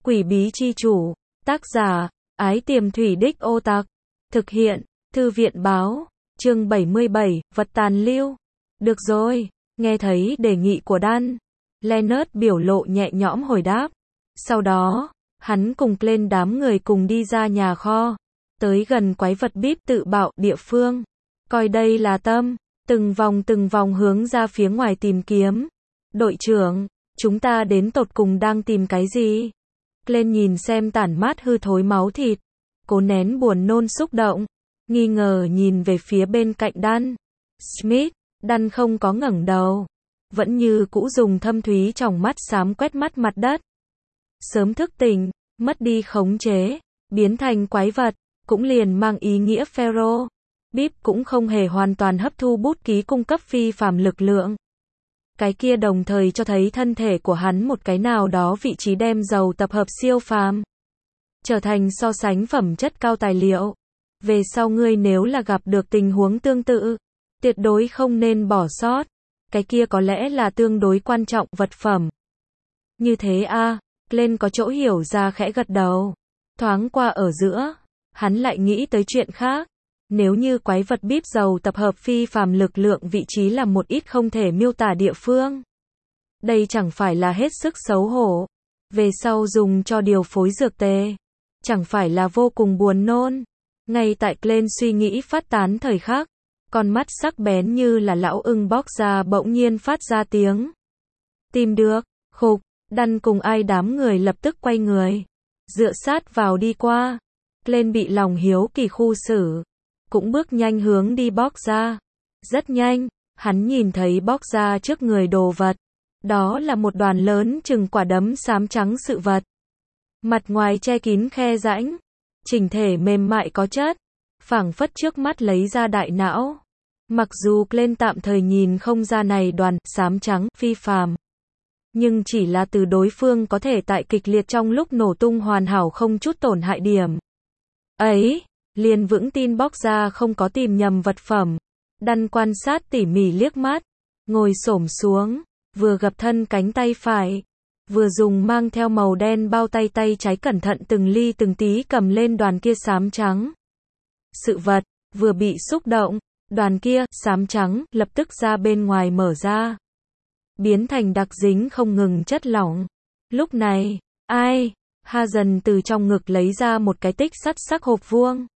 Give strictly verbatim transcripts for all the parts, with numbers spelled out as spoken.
Quỷ bí chi chủ, tác giả, Ái Tiềm Thủy Đích Ô Tặc, thực hiện, Thư viện báo, chương bảy mươi bảy, vật tàn lưu. Được rồi, nghe thấy đề nghị của Dan, Leonard biểu lộ nhẹ nhõm hồi đáp. Sau đó, hắn cùng lên đám người cùng đi ra nhà kho, tới gần quái vật bíp tự bạo địa phương. Coi đây là tâm, từng vòng từng vòng hướng ra phía ngoài tìm kiếm. Đội trưởng, chúng ta đến tột cùng đang tìm cái gì? Lên nhìn xem tản mát hư thối máu thịt, cố nén buồn nôn xúc động, nghi ngờ nhìn về phía bên cạnh Dan. Smith, Dan không có ngẩng đầu, vẫn như cũ dùng thâm thúy tròng mắt xám quét mắt mặt đất. Sớm thức tỉnh, mất đi khống chế, biến thành quái vật, cũng liền mang ý nghĩa Pharaoh. Bíp cũng không hề hoàn toàn hấp thu bút ký cung cấp phi phàm lực lượng. Cái kia đồng thời cho thấy thân thể của hắn một cái nào đó vị trí đem dầu tập hợp siêu phàm, trở thành so sánh phẩm chất cao tài liệu. Về sau ngươi nếu là gặp được tình huống tương tự, tuyệt đối không nên bỏ sót. Cái kia có lẽ là tương đối quan trọng vật phẩm. Như thế a, à, Glenn có chỗ hiểu ra khẽ gật đầu. Thoáng qua ở giữa, hắn lại nghĩ tới chuyện khác. Nếu như quái vật bíp dầu tập hợp phi phàm lực lượng vị trí là một ít không thể miêu tả địa phương, đây chẳng phải là hết sức xấu hổ. Về sau dùng cho điều phối dược tề, chẳng phải là vô cùng buồn nôn. Ngay tại Glenn suy nghĩ phát tán thời khắc, con mắt sắc bén như là lão ưng bóc ra bỗng nhiên phát ra tiếng. Tìm được, khục, Dan cùng ai đám người lập tức quay người, dựa sát vào đi qua. Glenn bị lòng hiếu kỳ khu xử, cũng bước nhanh hướng đi bóc ra. Rất nhanh, hắn nhìn thấy bóc ra trước người đồ vật. Đó là một đoàn lớn chừng quả đấm xám trắng sự vật. Mặt ngoài che kín khe rãnh, chỉnh thể mềm mại có chất, phảng phất trước mắt lấy ra đại não. Mặc dù Glenn tạm thời nhìn không ra này đoàn xám trắng phi phàm, nhưng chỉ là từ đối phương có thể tại kịch liệt trong lúc nổ tung hoàn hảo không chút tổn hại điểm ấy, liền vững tin bóc ra không có tìm nhầm vật phẩm. Dan quan sát tỉ mỉ liếc mắt, ngồi xổm xuống, vừa gập thân cánh tay phải, vừa dùng mang theo màu đen bao tay tay trái cẩn thận từng ly từng tí cầm lên đoàn kia xám trắng. Sự vật vừa bị xúc động, đoàn kia xám trắng lập tức ra bên ngoài mở ra, biến thành đặc dính không ngừng chất lỏng. Lúc này, ai, Hazen từ trong ngực lấy ra một cái tích sắt sắc hộp vuông,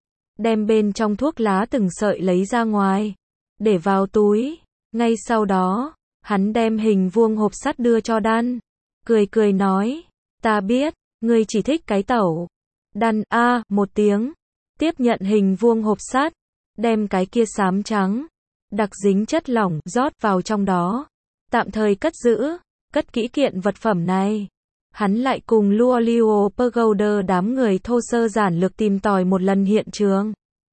đem bên trong thuốc lá từng sợi lấy ra ngoài, để vào túi. Ngay sau đó, hắn đem hình vuông hộp sắt đưa cho Dan, cười cười nói, ta biết, ngươi chỉ thích cái tẩu. Dan a một tiếng, tiếp nhận hình vuông hộp sắt, đem cái kia xám trắng, đặc dính chất lỏng rót vào trong đó, tạm thời cất giữ, cất kỹ kiện vật phẩm này. Hắn lại cùng Luolio Pagoda đám người thô sơ giản lược tìm tòi một lần hiện trường.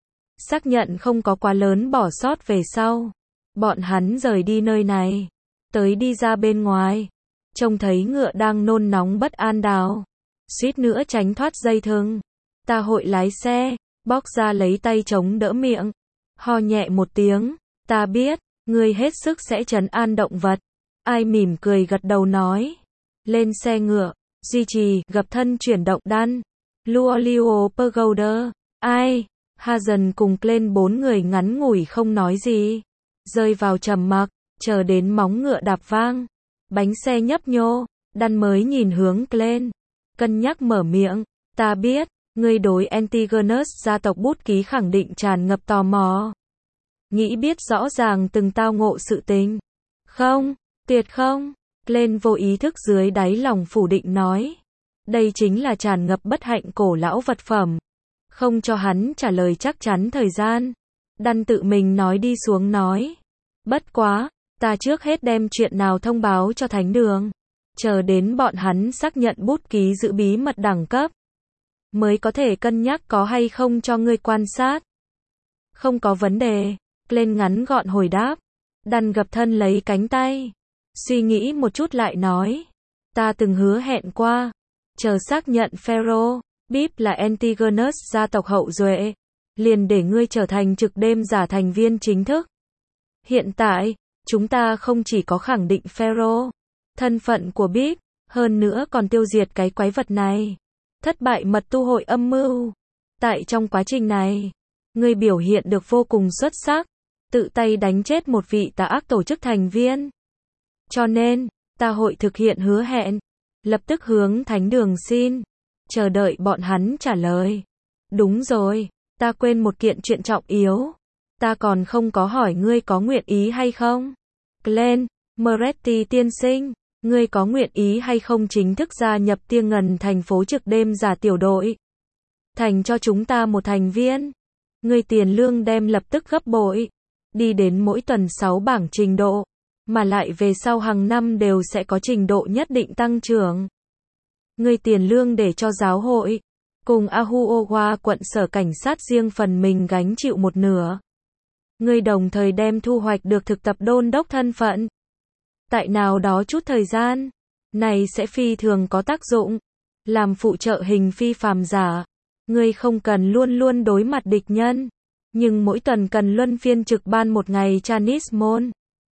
Xác nhận không có quá lớn bỏ sót về sau, bọn hắn rời đi nơi này, tới đi ra bên ngoài, trông thấy ngựa đang nôn nóng bất an đào, suýt nữa tránh thoát dây thừng. Ta hội lái xe, bóc ra lấy tay chống đỡ miệng, ho nhẹ một tiếng, ta biết, ngươi hết sức sẽ trấn an động vật. Ai mỉm cười gật đầu nói. Lên xe ngựa, duy trì, gập thân chuyển động Dan, Luolio Pagoda, ai, Hazen cùng lên bốn người ngắn ngủi không nói gì, rơi vào trầm mặc, chờ đến móng ngựa đạp vang, bánh xe nhấp nhô, Dan mới nhìn hướng lên, cân nhắc mở miệng, ta biết, ngươi đối Antigonus gia tộc bút ký khẳng định tràn ngập tò mò, nghĩ biết rõ ràng từng tao ngộ sự tình. Không, tuyệt không. Glenn vô ý thức dưới đáy lòng phủ định nói. Đây chính là tràn ngập bất hạnh cổ lão vật phẩm. Không cho hắn trả lời chắc chắn thời gian, Dan tự mình nói đi xuống nói. Bất quá, ta trước hết đem chuyện nào thông báo cho thánh đường, chờ đến bọn hắn xác nhận bút ký giữ bí mật đẳng cấp, mới có thể cân nhắc có hay không cho ngươi quan sát. Không có vấn đề, Glenn ngắn gọn hồi đáp. Dan gập thân lấy cánh tay, suy nghĩ một chút lại nói, ta từng hứa hẹn qua, chờ xác nhận Pharaoh, bíp là Antigonus gia tộc hậu duệ, liền để ngươi trở thành trực đêm giả thành viên chính thức. Hiện tại, chúng ta không chỉ có khẳng định Pharaoh, thân phận của bíp, Hơn nữa còn tiêu diệt cái quái vật này. Thất bại mật tu hội âm mưu. Tại trong quá trình này, ngươi biểu hiện được vô cùng xuất sắc, tự tay đánh chết một vị tà ác tổ chức thành viên. Cho nên, ta hội thực hiện hứa hẹn, lập tức hướng thánh đường xin, chờ đợi bọn hắn trả lời. Đúng rồi, ta quên một kiện chuyện trọng yếu. Ta còn không có hỏi ngươi có nguyện ý hay không. Glenn, Moretti tiên sinh, ngươi có nguyện ý hay không chính thức gia nhập Tia Ngần thành phố trực đêm giả tiểu đội? Thành cho chúng ta một thành viên. Ngươi tiền lương đem lập tức gấp bội. Đi đến mỗi tuần sáu bảng trình độ. Mà lại về sau hàng năm đều sẽ có trình độ nhất định tăng trưởng. Ngươi tiền lương để cho giáo hội, cùng Ahuowa quận sở cảnh sát riêng phần mình gánh chịu một nửa. Ngươi đồng thời đem thu hoạch được thực tập đôn đốc thân phận. Tại nào đó chút thời gian, này sẽ phi thường có tác dụng. Làm phụ trợ hình phi phàm giả. Ngươi không cần luôn luôn đối mặt địch nhân. Nhưng mỗi tuần cần luân phiên trực ban một ngày Chinese môn.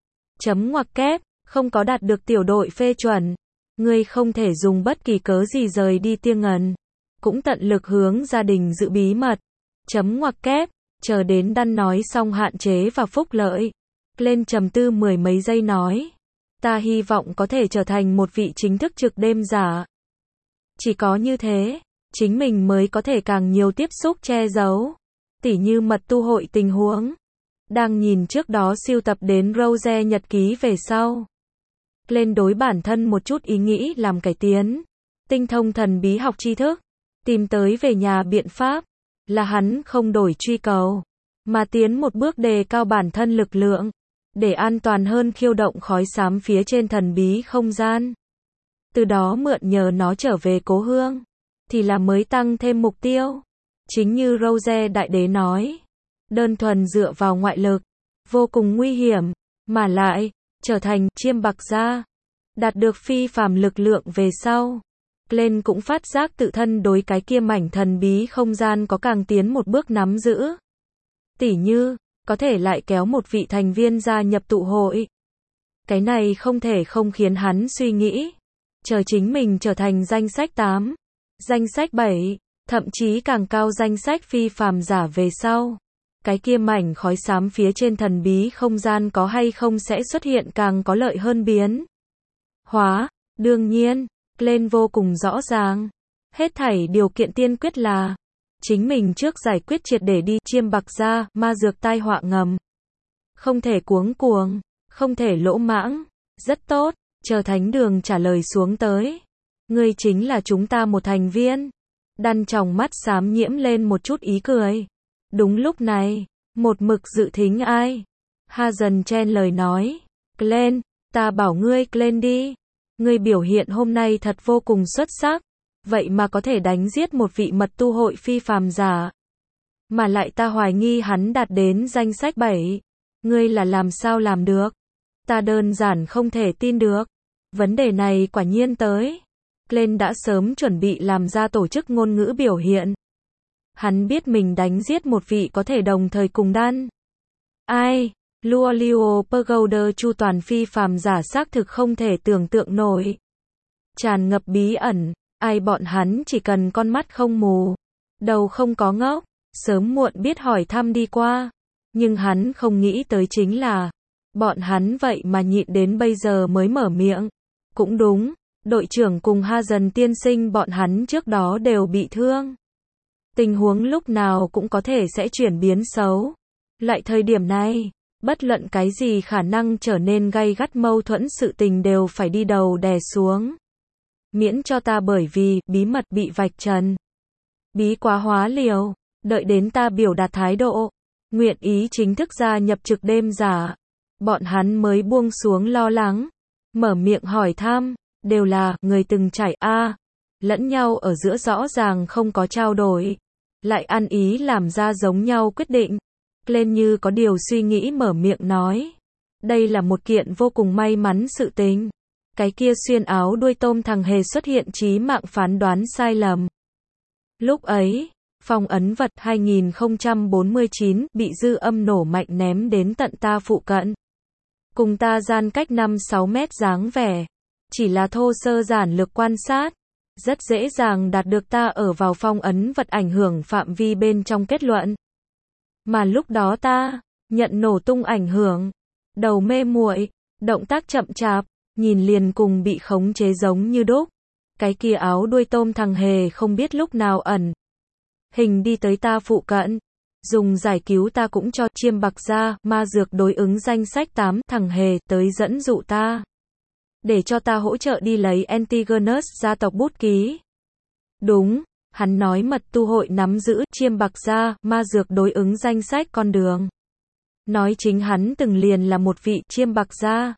Chấm ngoặc kép, không có đạt được tiểu đội phê chuẩn. Ngươi không thể dùng bất kỳ cớ gì rời đi Tia Ngần. Cũng tận lực hướng gia đình giữ bí mật. Chấm ngoặc kép, chờ đến Đan nói xong hạn chế và phúc lợi. Lên trầm tư mười mấy giây nói. Ta hy vọng có thể trở thành một vị chính thức trực đêm giả. Chỉ có như thế, chính mình mới có thể càng nhiều tiếp xúc che giấu. Tỉ như mật tu hội tình huống. Đang nhìn trước đó siêu tập đến Rose nhật ký về sau. Lên đối bản thân một chút ý nghĩ làm cải tiến. Tinh thông thần bí học tri thức. Tìm tới về nhà biện pháp. Là hắn không đổi truy cầu. Mà tiến một bước đề cao bản thân lực lượng. Để an toàn hơn khiêu động khói xám phía trên thần bí không gian. Từ đó mượn nhờ nó trở về cố hương. Thì là mới tăng thêm mục tiêu. Chính như Rose đại đế nói. Đơn thuần dựa vào ngoại lực. Vô cùng nguy hiểm. Mà lại, trở thành chiêm bạc gia. Đạt được phi phàm lực lượng về sau. Glenn cũng phát giác tự thân đối cái kia mảnh thần bí không gian có càng tiến một bước nắm giữ. Tỉ như, có thể lại kéo một vị thành viên gia nhập tụ hội. Cái này không thể không khiến hắn suy nghĩ. Chờ chính mình trở thành danh sách tám, danh sách bảy, thậm chí càng cao danh sách phi phàm giả về sau. Cái kia mảnh khói xám phía trên thần bí không gian có hay không sẽ xuất hiện càng có lợi hơn biến hóa. Đương nhiên, Glenn vô cùng rõ ràng. Hết thảy điều kiện tiên quyết là chính mình trước giải quyết triệt để đi chiêm bạc gia, ma dược tai họa ngầm. Không thể cuống cuồng, không thể lỗ mãng. Rất tốt, chờ thánh đường trả lời xuống tới. Ngươi chính là chúng ta một thành viên. Đan tròng mắt xám nhiễm lên một chút ý cười. Đúng lúc này, một mực dự thính ai. Ha dần chen lời nói. Glenn, ta bảo ngươi Glenn đi. Ngươi biểu hiện hôm nay thật vô cùng xuất sắc. Vậy mà có thể đánh giết một vị mật tu hội phi phàm giả. Mà lại ta hoài nghi hắn đạt đến danh sách bảy. Ngươi là làm sao làm được? Ta đơn giản không thể tin được. Vấn đề này quả nhiên tới. Glenn đã sớm chuẩn bị làm ra tổ chức ngôn ngữ biểu hiện. Hắn biết mình đánh giết một vị có thể đồng thời cùng Đan. Ai? Luolio Pagoda chu toàn phi phàm giả xác thực không thể tưởng tượng nổi. Tràn ngập bí ẩn. Ai bọn hắn chỉ cần con mắt không mù. Đầu không có ngốc. Sớm muộn biết hỏi thăm đi qua. Nhưng hắn không nghĩ tới chính là. Bọn hắn vậy mà nhịn đến bây giờ mới mở miệng. Cũng đúng. Đội trưởng cùng Ha dần tiên sinh bọn hắn trước đó đều bị thương. Tình huống lúc nào cũng có thể sẽ chuyển biến xấu. Lại thời điểm này, bất luận cái gì khả năng trở nên gay gắt mâu thuẫn sự tình đều phải đi đầu đè xuống. Miễn cho ta bởi vì bí mật bị vạch trần. Bí quá hóa liều, đợi đến ta biểu đạt thái độ, nguyện ý chính thức gia nhập trực đêm giả. Bọn hắn mới buông xuống lo lắng, mở miệng hỏi thăm, đều là người từng trải a, à, lẫn nhau ở giữa rõ ràng không có trao đổi, lại ăn ý làm ra giống nhau quyết định. Lên như có điều suy nghĩ mở miệng nói, đây là một kiện vô cùng may mắn sự tình. Cái kia xuyên áo đuôi tôm thằng hề xuất hiện chí mạng phán đoán sai lầm. Lúc ấy, phong ấn vật hai nghìn không trăm bốn mươi chín bị dư âm nổ mạnh ném đến tận ta phụ cận. Cùng ta gian cách năm sáu mét dáng vẻ. Chỉ là thô sơ giản lược quan sát, rất dễ dàng đạt được ta ở vào phong ấn vật ảnh hưởng phạm vi bên trong kết luận. Mà lúc đó ta, nhận nổ tung ảnh hưởng, đầu mê muội, động tác chậm chạp, nhìn liền cùng bị khống chế giống như đúc. Cái kia áo đuôi tôm thằng hề không biết lúc nào ẩn hình đi tới ta phụ cận, dùng giải cứu ta cũng cho chiêm bạc ra, ma dược đối ứng danh sách tám thằng hề tới dẫn dụ ta. Để cho ta hỗ trợ đi lấy Antigonus gia tộc bút ký. Đúng, hắn nói mật tu hội nắm giữ chiêm bạc ra, ma dược đối ứng danh sách con đường. Nói chính hắn từng liền là một vị chiêm bạc gia.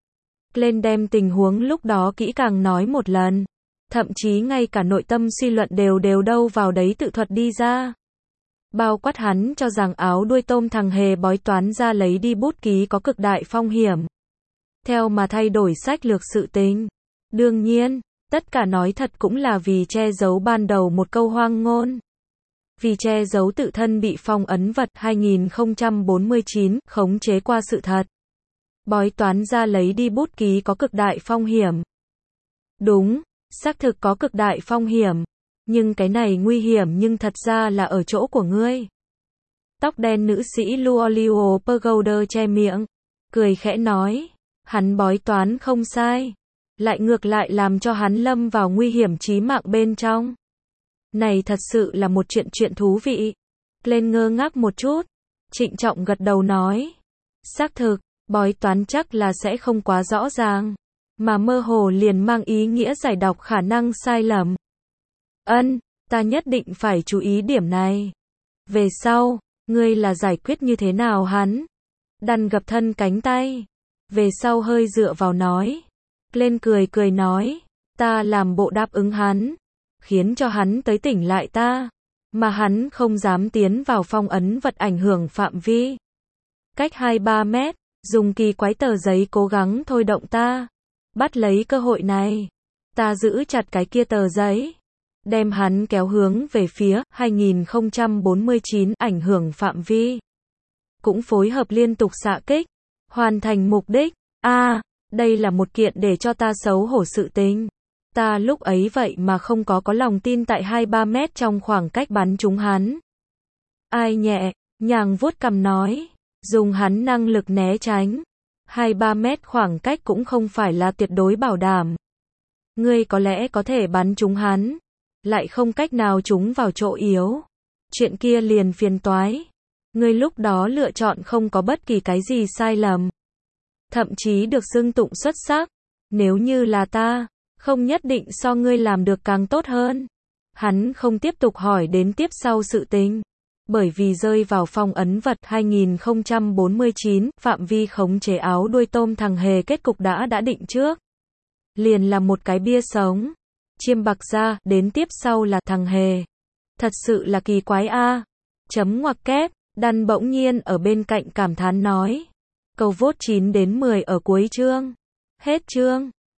Lên đem tình huống lúc đó kỹ càng nói một lần. Thậm chí ngay cả nội tâm suy luận đều đều đâu vào đấy tự thuật đi ra. Bao quát hắn cho rằng áo đuôi tôm thằng hề bói toán ra lấy đi bút ký có cực đại phong hiểm. Theo mà thay đổi sách lược sự tình. Đương nhiên, tất cả nói thật cũng là vì che giấu ban đầu một câu hoang ngôn. Vì che giấu tự thân bị phong ấn vật hai nghìn không trăm bốn mươi chín khống chế qua sự thật. Bói toán ra lấy đi bút ký có cực đại phong hiểm. Đúng, xác thực có cực đại phong hiểm. Nhưng cái này nguy hiểm nhưng thật ra là ở chỗ của ngươi. Tóc đen nữ sĩ Luolio Pagoda che miệng, cười khẽ nói, hắn bói toán không sai, lại ngược lại làm cho hắn lâm vào nguy hiểm chí mạng bên trong. Này thật sự là một chuyện chuyện thú vị. Lên ngơ ngác một chút, trịnh trọng gật đầu nói, xác thực, bói toán chắc là sẽ không quá rõ ràng, mà mơ hồ liền mang ý nghĩa giải đọc khả năng sai lầm. Ân, ta nhất định phải chú ý điểm này. Về sau, ngươi là giải quyết như thế nào hắn? Đằn gập thân cánh tay. Về sau hơi dựa vào nói. Lên cười cười nói, ta làm bộ đáp ứng hắn. Khiến cho hắn tới tỉnh lại ta. Mà hắn không dám tiến vào phong ấn vật ảnh hưởng phạm vi. Cách hai ba mét, dùng kỳ quái tờ giấy cố gắng thôi động ta. Bắt lấy cơ hội này. Ta giữ chặt cái kia tờ giấy. Đem hắn kéo hướng về phía hai nghìn không trăm bốn mươi chín ảnh hưởng phạm vi. Cũng phối hợp liên tục xạ kích. Hoàn thành mục đích. A, à, đây là một kiện để cho ta xấu hổ sự tình. Ta lúc ấy vậy mà không có có lòng tin tại hai ba mét trong khoảng cách bắn trúng hắn. Ai nhẹ, nhàng vuốt cằm nói. Dùng hắn năng lực né tránh. hai ba mét khoảng cách cũng không phải là tuyệt đối bảo đảm. Ngươi có lẽ có thể bắn trúng hắn. Lại không cách nào trúng vào chỗ yếu. Chuyện kia liền phiền toái. Ngươi lúc đó lựa chọn không có bất kỳ cái gì sai lầm. Thậm chí được xưng tụng xuất sắc. Nếu như là ta, không nhất định so ngươi làm được càng tốt hơn. Hắn không tiếp tục hỏi đến tiếp sau sự tình. Bởi vì rơi vào phong ấn vật hai nghìn không trăm bốn mươi chín, phạm vi khống chế áo đuôi tôm thằng hề kết cục đã đã định trước. Liền là một cái bia sống. Chiêm bạc ra, đến tiếp sau là thằng hề. Thật sự là kỳ quái a. À. Chấm ngoặc kép, Đăn bỗng nhiên ở bên cạnh cảm thán nói. Câu vốt chín đến mười ở cuối chương. Hết chương.